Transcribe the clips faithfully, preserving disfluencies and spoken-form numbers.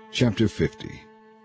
Chapter fifty.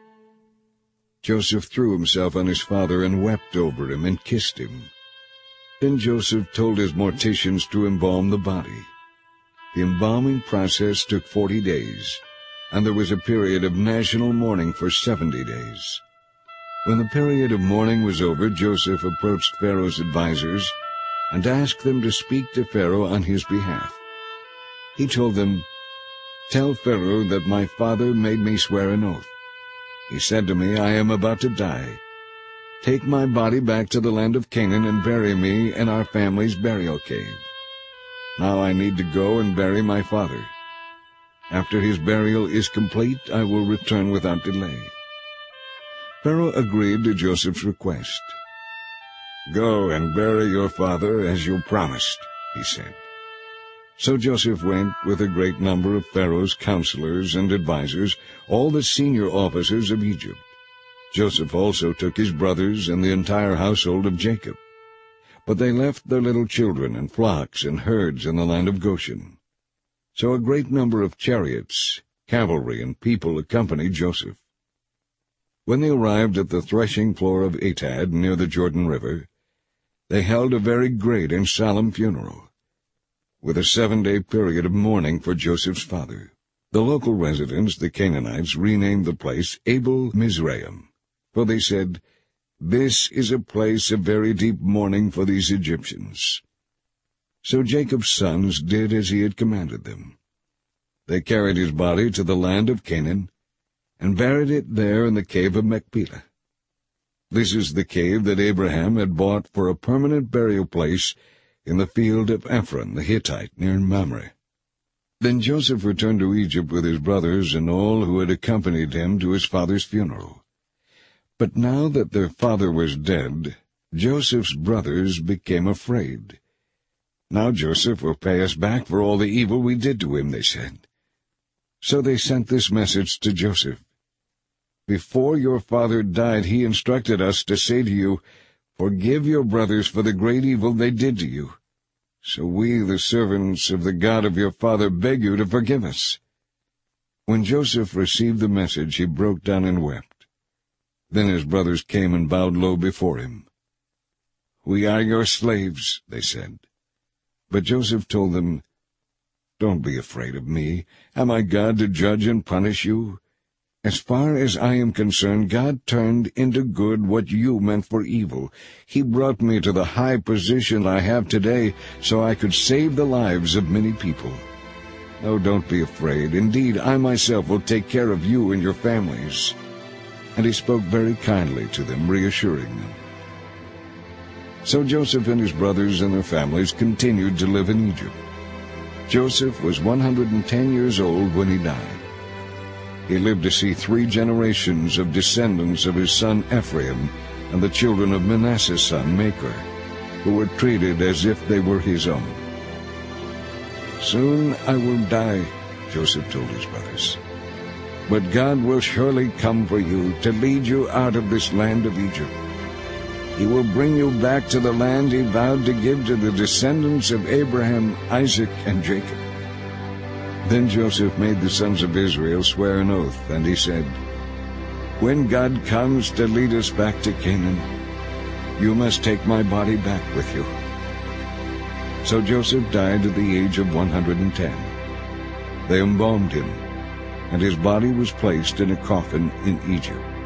Joseph threw himself on his father and wept over him and kissed him. Then Joseph told his morticians to embalm the body. The embalming process took forty days, and there was a period of national mourning for seventy days. When the period of mourning was over, Joseph approached Pharaoh's advisers and asked them to speak to Pharaoh on his behalf. He told them, "Tell Pharaoh that my father made me swear an oath. He said to me, 'I am about to die. Take my body back to the land of Canaan and bury me in our family's burial cave.' Now I need to go and bury my father. After his burial is complete, I will return without delay." Pharaoh agreed to Joseph's request. "Go and bury your father as you promised," he said. So Joseph went with a great number of Pharaoh's counselors and advisers, all the senior officers of Egypt. Joseph also took his brothers and the entire household of Jacob. But they left their little children and flocks and herds in the land of Goshen. So a great number of chariots, cavalry, and people accompanied Joseph. When they arrived at the threshing floor of Atad near the Jordan River, they held a very great and solemn funeral, with a seven-day period of mourning for Joseph's father. The local residents, the Canaanites, renamed the place Abel Mizraim, for they said, "This is a place of very deep mourning for these Egyptians." So Jacob's sons did as he had commanded them. They carried his body to the land of Canaan and buried it there in the cave of Machpelah. This is the cave that Abraham had bought for a permanent burial place in the field of Ephron the Hittite near Mamre. Then Joseph returned to Egypt with his brothers and all who had accompanied him to his father's funeral. But now that their father was dead, Joseph's brothers became afraid. "Now Joseph will pay us back for all the evil we did to him," they said. So they sent this message to Joseph. "Before your father died, he instructed us to say to you, 'Forgive your brothers for the great evil they did to you.' So we, the servants of the God of your father, beg you to forgive us." When Joseph received the message, he broke down and wept. Then his brothers came and bowed low before him. "We are your slaves," they said. But Joseph told them, "Don't be afraid of me. Am I God to judge and punish you? As far as I am concerned, God turned into good what you meant for evil. He brought me to the high position I have today so I could save the lives of many people. Oh, don't be afraid. Indeed, I myself will take care of you and your families." And he spoke very kindly to them, reassuring them. So Joseph and his brothers and their families continued to live in Egypt. Joseph was one hundred ten years old when he died. He lived to see three generations of descendants of his son Ephraim and the children of Manasseh's son Machir, who were treated as if they were his own. "Soon I will die," Joseph told his brothers. "But God will surely come for you to lead you out of this land of Egypt. He will bring you back to the land he vowed to give to the descendants of Abraham, Isaac, and Jacob." Then Joseph made the sons of Israel swear an oath, and he said, "When God comes to lead us back to Canaan, you must take my body back with you." So Joseph died at the age of one hundred ten. They embalmed him, and his body was placed in a coffin in Egypt.